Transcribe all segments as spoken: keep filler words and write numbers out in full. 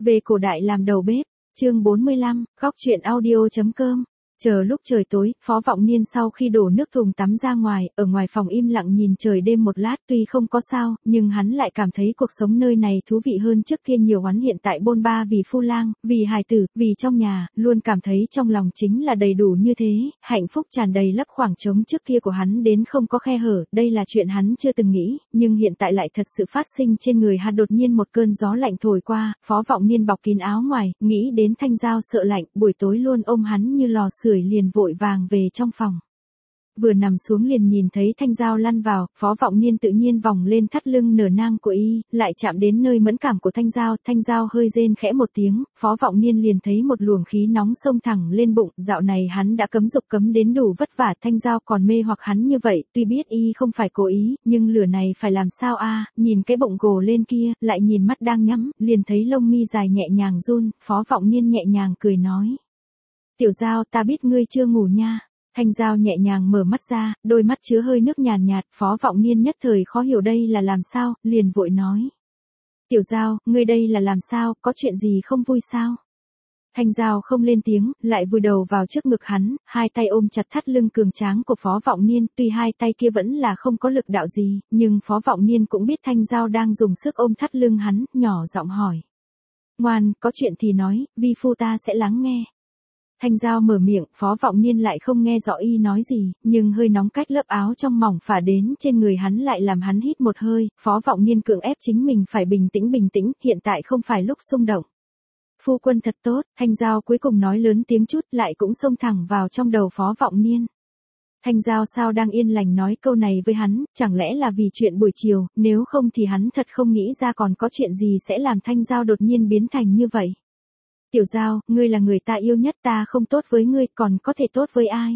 Về cổ đại làm đầu bếp, chương bốn mươi lăm, góc truyện audio.com. Chờ lúc trời tối, Phó Vọng Niên sau khi đổ nước thùng tắm ra ngoài, ở ngoài phòng im lặng nhìn trời đêm một lát, tuy không có sao, nhưng hắn lại cảm thấy cuộc sống nơi này thú vị hơn trước kia nhiều. Hắn hiện tại bôn ba vì phu lang, vì hài tử, vì trong nhà, luôn cảm thấy trong lòng chính là đầy đủ như thế, hạnh phúc tràn đầy lấp khoảng trống trước kia của hắn đến không có khe hở. Đây là chuyện hắn chưa từng nghĩ, nhưng hiện tại lại thật sự phát sinh trên người hắn. Đột nhiên một cơn gió lạnh thổi qua, Phó Vọng Niên bọc kín áo ngoài, nghĩ đến Thanh Giao sợ lạnh, buổi tối luôn ôm hắn như lò sưởi, liền vội vàng về trong phòng. Vừa nằm xuống liền nhìn thấy Thanh Giao lăn vào, Phó Vọng Niên tự nhiên vòng lên thắt lưng nở nang của y, lại chạm đến nơi mẫn cảm của Thanh Giao, Thanh Giao hơi rên khẽ một tiếng, Phó Vọng Niên liền thấy một luồng khí nóng xông thẳng lên bụng. Dạo này hắn đã cấm dục cấm đến đủ vất vả, Thanh Giao còn mê hoặc hắn như vậy, tuy biết y không phải cố ý, nhưng lửa này phải làm sao a? Nhìn cái bụng gồ lên kia, lại nhìn mắt đang nhắm, liền thấy lông mi dài nhẹ nhàng run, Phó Vọng Niên nhẹ nhàng cười nói: "Tiểu Giao, ta biết ngươi chưa ngủ nha." Thanh Giao nhẹ nhàng mở mắt ra, đôi mắt chứa hơi nước nhàn nhạt, Phó Vọng Niên nhất thời khó hiểu đây là làm sao, liền vội nói: "Tiểu Giao, ngươi đây là làm sao, có chuyện gì không vui sao?" Thanh Giao không lên tiếng, lại vùi đầu vào trước ngực hắn, hai tay ôm chặt thắt lưng cường tráng của Phó Vọng Niên, tuy hai tay kia vẫn là không có lực đạo gì, nhưng Phó Vọng Niên cũng biết Thanh Giao đang dùng sức ôm thắt lưng hắn, nhỏ giọng hỏi: "Ngoan, có chuyện thì nói, vi phu ta sẽ lắng nghe." Thanh Giao mở miệng, Phó Vọng Niên lại không nghe rõ y nói gì, nhưng hơi nóng cách lớp áo trong mỏng phả đến trên người hắn lại làm hắn hít một hơi. Phó Vọng Niên cưỡng ép chính mình phải bình tĩnh bình tĩnh, hiện tại không phải lúc xung động. "Phu quân thật tốt." Thanh Giao cuối cùng nói lớn tiếng chút, lại cũng xông thẳng vào trong đầu Phó Vọng Niên. Thanh Giao sao đang yên lành nói câu này với hắn, chẳng lẽ là vì chuyện buổi chiều, nếu không thì hắn thật không nghĩ ra còn có chuyện gì sẽ làm Thanh Giao đột nhiên biến thành như vậy. "Tiểu Giao, ngươi là người ta yêu nhất, ta không tốt với ngươi, còn có thể tốt với ai?"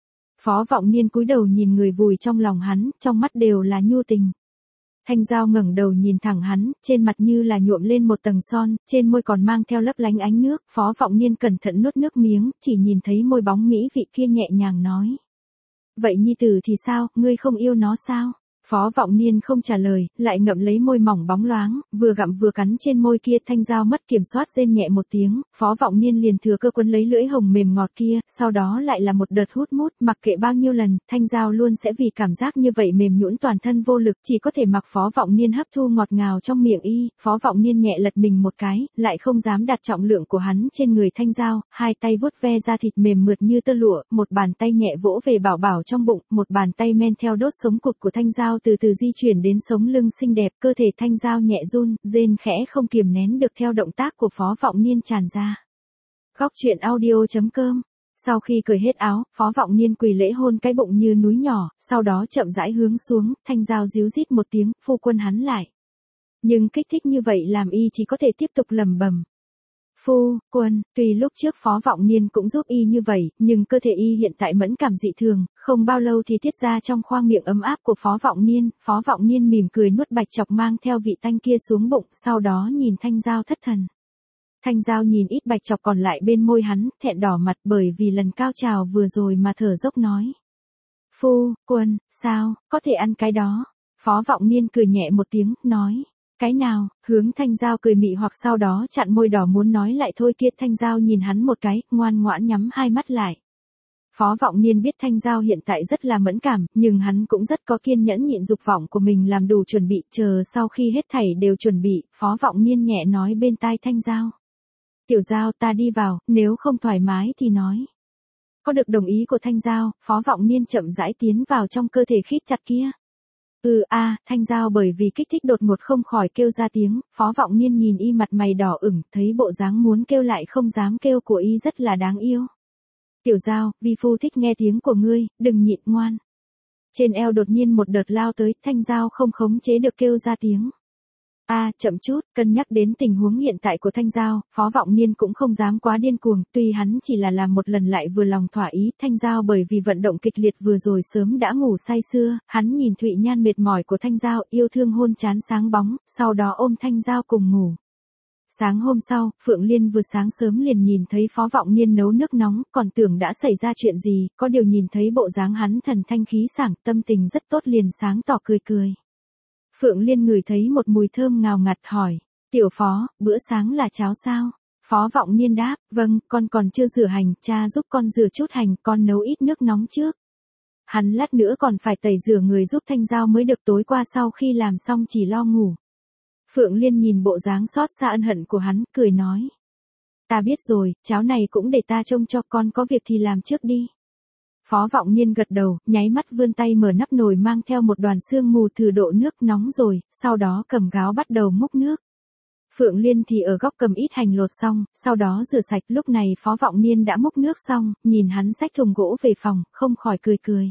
Phó Vọng Niên cúi đầu nhìn người vùi trong lòng hắn, trong mắt đều là nhu tình. Thanh Giao ngẩng đầu nhìn thẳng hắn, trên mặt như là nhuộm lên một tầng son, trên môi còn mang theo lấp lánh ánh nước. Phó Vọng Niên cẩn thận nuốt nước miếng, chỉ nhìn thấy môi bóng mỹ vị kia nhẹ nhàng nói: "Vậy nhi tử thì sao, ngươi không yêu nó sao?" Phó Vọng Niên không trả lời, lại ngậm lấy môi mỏng bóng loáng, vừa gặm vừa cắn trên môi kia. Thanh Giao mất kiểm soát rên nhẹ một tiếng, Phó Vọng Niên liền thừa cơ quấn lấy lưỡi hồng mềm ngọt kia, sau đó lại là một đợt hút mút, mặc kệ bao nhiêu lần, Thanh Giao luôn sẽ vì cảm giác như vậy mềm nhũn toàn thân vô lực, chỉ có thể mặc Phó Vọng Niên hấp thu ngọt ngào trong miệng y. Phó Vọng Niên nhẹ lật mình một cái, lại không dám đặt trọng lượng của hắn trên người Thanh Giao, hai tay vuốt ve da thịt mềm mượt như tơ lụa, một bàn tay nhẹ vỗ về bảo bảo trong bụng, một bàn tay men theo đốt sống cụt của Thanh Giao từ từ di chuyển đến sống lưng xinh đẹp. Cơ thể Thanh Giao nhẹ run, rên khẽ không kiềm nén được theo động tác của Phó Vọng Niên tràn ra. Góc truyện audio.com. Sau khi cởi hết áo, Phó Vọng Niên quỳ lễ hôn cái bụng như núi nhỏ, sau đó chậm rãi hướng xuống. Thanh Giao ríu rít một tiếng, phu quân hắn lại. Nhưng kích thích như vậy làm y chỉ có thể tiếp tục lẩm bẩm: "Phu quân." Tuy lúc trước Phó Vọng Niên cũng giúp y như vậy, nhưng cơ thể y hiện tại mẫn cảm dị thường, không bao lâu thì tiết ra trong khoang miệng ấm áp của Phó Vọng Niên. Phó Vọng Niên mỉm cười nuốt bạch chọc mang theo vị tanh kia xuống bụng, sau đó nhìn Thanh Giao thất thần. Thanh Giao nhìn ít bạch chọc còn lại bên môi hắn, thẹn đỏ mặt bởi vì lần cao trào vừa rồi mà thở dốc nói: "Phu quân, sao, có thể ăn cái đó?" Phó Vọng Niên cười nhẹ một tiếng, nói: "Cái nào?" Hướng Thanh Giao cười mị hoặc sau đó chặn môi đỏ muốn nói lại thôi kia. Thanh Giao nhìn hắn một cái, ngoan ngoãn nhắm hai mắt lại. Phó Vọng Niên biết Thanh Giao hiện tại rất là mẫn cảm, nhưng hắn cũng rất có kiên nhẫn nhịn dục vọng của mình làm đủ chuẩn bị, chờ sau khi hết thảy đều chuẩn bị, Phó Vọng Niên nhẹ nói bên tai Thanh Giao: "Tiểu Giao, ta đi vào, nếu không thoải mái thì nói." Có được đồng ý của Thanh Giao, Phó Vọng Niên chậm rãi tiến vào trong cơ thể khít chặt kia. "Ừ a." Thanh Giao bởi vì kích thích đột ngột không khỏi kêu ra tiếng. Phó Vọng Niên nhìn y mặt mày đỏ ửng, thấy bộ dáng muốn kêu lại không dám kêu của y rất là đáng yêu. "Tiểu Giao, vi phu thích nghe tiếng của ngươi, đừng nhịn, ngoan." Trên eo đột nhiên một đợt lao tới, Thanh Giao không khống chế được kêu ra tiếng: "A, chậm chút." Cân nhắc đến tình huống hiện tại của Thanh Giao, Phó Vọng Niên cũng không dám quá điên cuồng, tuy hắn chỉ là làm một lần lại vừa lòng thỏa ý. Thanh Giao bởi vì vận động kịch liệt vừa rồi sớm đã ngủ say sưa, hắn nhìn Thụy Nhan mệt mỏi của Thanh Giao, yêu thương hôn trán sáng bóng, sau đó ôm Thanh Giao cùng ngủ. Sáng hôm sau, Phượng Liên vừa sáng sớm liền nhìn thấy Phó Vọng Niên nấu nước nóng, còn tưởng đã xảy ra chuyện gì, có điều nhìn thấy bộ dáng hắn thần thanh khí sảng, tâm tình rất tốt liền sáng tỏ cười cười. Phượng Liên ngửi thấy một mùi thơm ngào ngạt hỏi: Tiểu Phó, bữa sáng là cháo sao? Phó Vọng Niên đáp, vâng, con còn chưa rửa hành, cha giúp con rửa chút hành, con nấu ít nước nóng trước. Hắn lát nữa còn phải tẩy rửa người giúp Thanh Giao mới được, tối qua sau khi làm xong chỉ lo ngủ. Phượng Liên nhìn bộ dáng xót xa ân hận của hắn, cười nói. Ta biết rồi, cháo này cũng để ta trông cho, con có việc thì làm trước đi. Phó Vọng Niên gật đầu, nháy mắt vươn tay mở nắp nồi mang theo một đoàn sương mù thử độ nước nóng rồi, sau đó cầm gáo bắt đầu múc nước. Phượng Liên thì ở góc cầm ít hành lột xong, sau đó rửa sạch, lúc này Phó Vọng Niên đã múc nước xong, nhìn hắn xách thùng gỗ về phòng, không khỏi cười cười.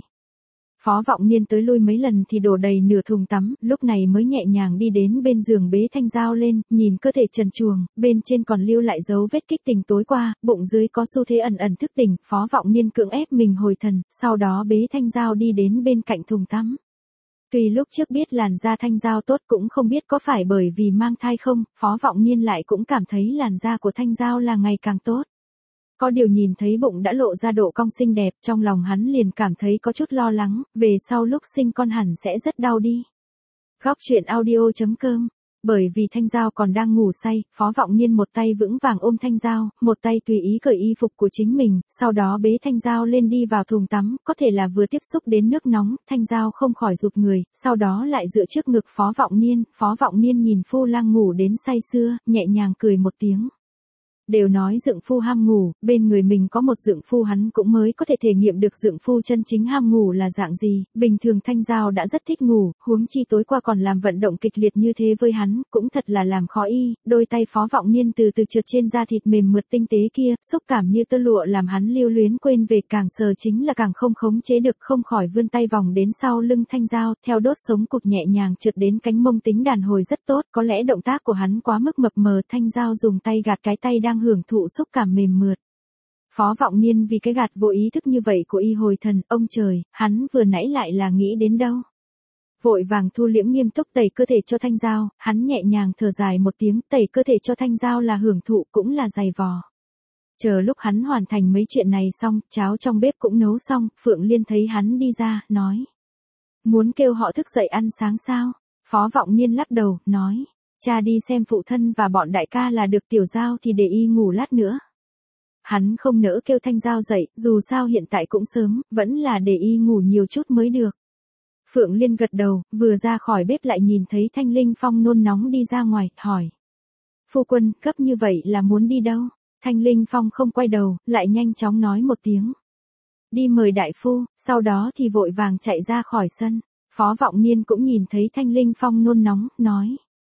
Phó Vọng Niên tới lui mấy lần thì đổ đầy nửa thùng tắm, lúc này mới nhẹ nhàng đi đến bên giường bế Thanh Giao lên, nhìn cơ thể trần truồng, bên trên còn lưu lại dấu vết kích tình tối qua, bụng dưới có xu thế ẩn ẩn thức tỉnh, Phó Vọng Niên cưỡng ép mình hồi thần, sau đó bế Thanh Giao đi đến bên cạnh thùng tắm. Tuy lúc trước biết làn da Thanh Giao tốt cũng không biết có phải bởi vì mang thai không, Phó Vọng Niên lại cũng cảm thấy làn da của Thanh Giao là ngày càng tốt. Có điều nhìn thấy bụng đã lộ ra độ cong xinh đẹp, trong lòng hắn liền cảm thấy có chút lo lắng, về sau lúc sinh con hẳn sẽ rất đau đi. Góc truyện audio chấm com. Bởi vì Thanh Giao còn đang ngủ say, Phó Vọng Niên một tay vững vàng ôm Thanh Giao, một tay tùy ý cởi y phục của chính mình, sau đó bế Thanh Giao lên đi vào thùng tắm, có thể là vừa tiếp xúc đến nước nóng, Thanh Giao không khỏi rụt người, sau đó lại dựa trước ngực Phó Vọng Niên, Phó Vọng Niên nhìn phu lang ngủ đến say sưa, nhẹ nhàng cười một tiếng. Đều nói dượng phu ham ngủ, bên người mình có một dượng phu hắn cũng mới có thể thể nghiệm được dượng phu chân chính ham ngủ là dạng gì, bình thường Thanh Giao đã rất thích ngủ, huống chi tối qua còn làm vận động kịch liệt như thế với hắn, cũng thật là làm khó y, đôi tay Phó Vọng Niên từ từ trượt trên da thịt mềm mượt tinh tế kia, xúc cảm như tơ lụa làm hắn lưu luyến quên về, càng sờ chính là càng không khống chế được, không khỏi vươn tay vòng đến sau lưng Thanh Giao, theo đốt sống cụt nhẹ nhàng trượt đến cánh mông tính đàn hồi rất tốt, có lẽ động tác của hắn quá mức mập mờ, Thanh Giao dùng tay gạt cái tay đang hưởng thụ xúc cảm mềm mượt. Phó Vọng Niên vì cái gạt vô ý thức như vậy của y hồi thần, ông trời, hắn vừa nãy lại là nghĩ đến đâu. Vội vàng thu liễm nghiêm túc tẩy cơ thể cho Thanh Giao, hắn nhẹ nhàng thở dài một tiếng, tẩy cơ thể cho Thanh Giao là hưởng thụ cũng là dày vò. Chờ lúc hắn hoàn thành mấy chuyện này xong, cháo trong bếp cũng nấu xong, Phượng Liên thấy hắn đi ra, nói. Muốn kêu họ thức dậy ăn sáng sao? Phó Vọng Niên lắc đầu, nói. Cha đi xem phụ thân và bọn đại ca là được, Tiểu Giao thì để y ngủ lát nữa. Hắn không nỡ kêu Thanh Giao dậy, dù sao hiện tại cũng sớm, vẫn là để y ngủ nhiều chút mới được. Phượng Liên gật đầu, vừa ra khỏi bếp lại nhìn thấy Thanh Linh Phong nôn nóng đi ra ngoài, hỏi. Phu quân, gấp như vậy là muốn đi đâu? Thanh Linh Phong không quay đầu, lại nhanh chóng nói một tiếng. Đi mời đại phu, sau đó thì vội vàng chạy ra khỏi sân. Phó Vọng Niên cũng nhìn thấy Thanh Linh Phong nôn nóng, nói.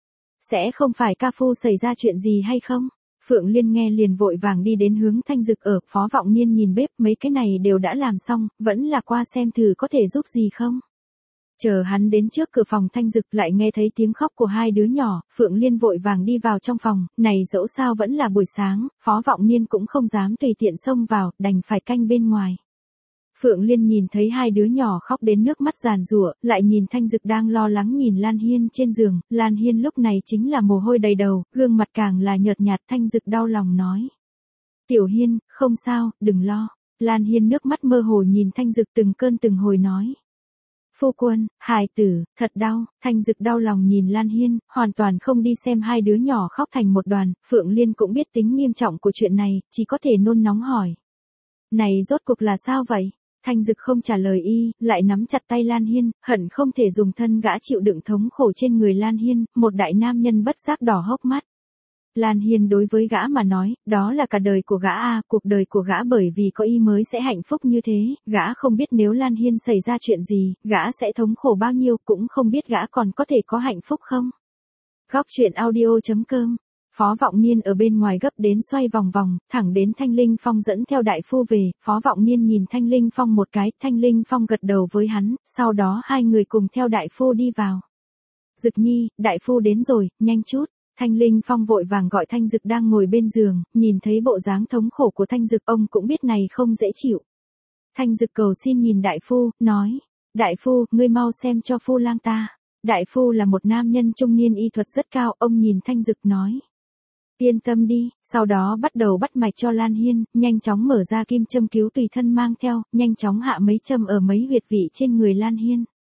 Sẽ không phải ca phu xảy ra chuyện gì hay không? Phượng Liên nghe liền vội vàng đi đến hướng Thanh Dực ở, Phó Vọng Niên nhìn bếp, mấy cái này đều đã làm xong, vẫn là qua xem thử có thể giúp gì không? Chờ hắn đến trước cửa phòng Thanh Dực lại nghe thấy tiếng khóc của hai đứa nhỏ, Phượng Liên vội vàng đi vào trong phòng, này dẫu sao vẫn là buổi sáng, Phó Vọng Niên cũng không dám tùy tiện xông vào, đành phải canh bên ngoài. Phượng Liên nhìn thấy hai đứa nhỏ khóc đến nước mắt giàn giụa, lại nhìn Thanh Dực đang lo lắng nhìn Lan Hiên trên giường, Lan Hiên lúc này chính là mồ hôi đầy đầu, gương mặt càng là nhợt nhạt, Thanh Dực đau lòng nói. Tiểu Hiên, không sao, đừng lo. Lan Hiên nước mắt mơ hồ nhìn Thanh Dực từng cơn từng hồi nói. Phu quân, hài tử, thật đau. Thanh Dực đau lòng nhìn Lan Hiên, hoàn toàn không đi xem hai đứa nhỏ khóc thành một đoàn, Phượng Liên cũng biết tính nghiêm trọng của chuyện này, chỉ có thể nôn nóng hỏi. Này rốt cuộc là sao vậy? Thanh Dực không trả lời y, lại nắm chặt tay Lan Hiên, hận không thể dùng thân gã chịu đựng thống khổ trên người Lan Hiên, một đại nam nhân bất giác đỏ hốc mắt. Lan Hiên đối với gã mà nói, đó là cả đời của gã a, cuộc đời của gã bởi vì có y mới sẽ hạnh phúc như thế, gã không biết nếu Lan Hiên xảy ra chuyện gì, gã sẽ thống khổ bao nhiêu, cũng không biết gã còn có thể có hạnh phúc không. Góc truyện audio chấm com. Phó Vọng Niên ở bên ngoài gấp đến xoay vòng vòng, thẳng đến Thanh Linh Phong dẫn theo đại phu về, Phó Vọng Niên nhìn Thanh Linh Phong một cái, Thanh Linh Phong gật đầu với hắn, sau đó hai người cùng theo đại phu đi vào. Dực Nhi, đại phu đến rồi, nhanh chút. Thanh Linh Phong vội vàng gọi Thanh Dực đang ngồi bên giường, nhìn thấy bộ dáng thống khổ của Thanh Dực, ông cũng biết này không dễ chịu. Thanh Dực cầu xin nhìn đại phu, nói, đại phu, ngươi mau xem cho phu lang ta. Đại phu là một nam nhân trung niên y thuật rất cao, ông nhìn Thanh Dực nói. Yên tâm đi, sau đó bắt đầu bắt mạch cho Lan Hiên, nhanh chóng mở ra kim châm cứu tùy thân mang theo, nhanh chóng hạ mấy châm ở mấy huyệt vị trên người Lan Hiên.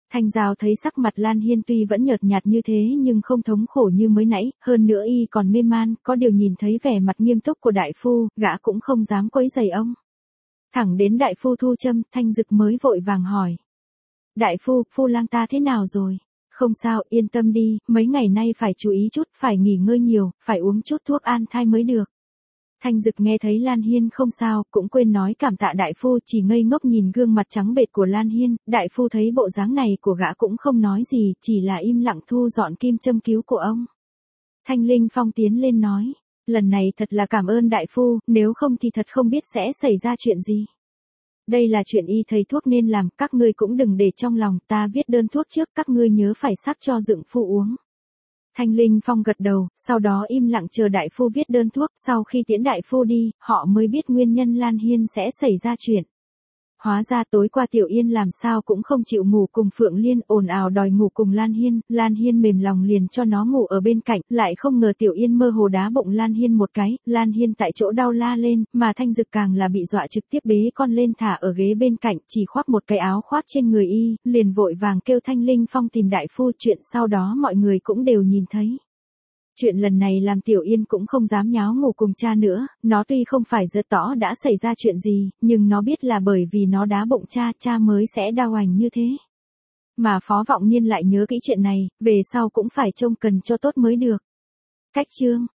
Thanh Giao thấy sắc mặt Lan Hiên tuy vẫn nhợt nhạt như thế nhưng không thống khổ như mới nãy, hơn nữa y còn mê man, có điều nhìn thấy vẻ mặt nghiêm túc của đại phu, gã cũng không dám quấy rầy ông. Thẳng đến đại phu thu châm, Thanh Dực mới vội vàng hỏi. Đại phu, phu lang ta thế nào rồi? Không sao, yên tâm đi, mấy ngày nay phải chú ý chút, phải nghỉ ngơi nhiều, phải uống chút thuốc an thai mới được. Thanh Dực nghe thấy Lan Hiên không sao, cũng quên nói cảm tạ đại phu, chỉ ngây ngốc nhìn gương mặt trắng bệch của Lan Hiên, đại phu thấy bộ dáng này của gã cũng không nói gì, chỉ là im lặng thu dọn kim châm cứu của ông. Thanh Linh Phong tiến lên nói, lần này thật là cảm ơn đại phu, nếu không thì thật không biết sẽ xảy ra chuyện gì. Đây là chuyện y thầy thuốc nên làm, các ngươi cũng đừng để trong lòng, ta viết đơn thuốc trước, các ngươi nhớ phải sắc cho dượng phu uống. Thanh Linh Phong gật đầu, sau đó im lặng chờ đại phu viết đơn thuốc, sau khi tiễn đại phu đi, họ mới biết nguyên nhân Lan Hiên sẽ xảy ra chuyện. Hóa ra tối qua Tiểu Yên làm sao cũng không chịu ngủ cùng Phượng Liên, ồn ào đòi ngủ cùng Lan Hiên, Lan Hiên mềm lòng liền cho nó ngủ ở bên cạnh, lại không ngờ Tiểu Yên mơ hồ đá bụng Lan Hiên một cái, Lan Hiên tại chỗ đau la lên, mà Thanh Dực càng là bị dọa trực tiếp bế con lên thả ở ghế bên cạnh, chỉ khoác một cái áo khoác trên người y, liền vội vàng kêu Thanh Linh Phong tìm đại phu, chuyện sau đó mọi người cũng đều nhìn thấy. Chuyện lần này làm Tiểu Yên cũng không dám nháo ngủ cùng cha nữa, nó tuy không phải rất tỏ đã xảy ra chuyện gì, nhưng nó biết là bởi vì nó đá bụng cha, cha mới sẽ đau ảnh như thế. Mà Phó Vọng Niên lại nhớ kỹ chuyện này, về sau cũng phải trông cần cho tốt mới được. Cách chương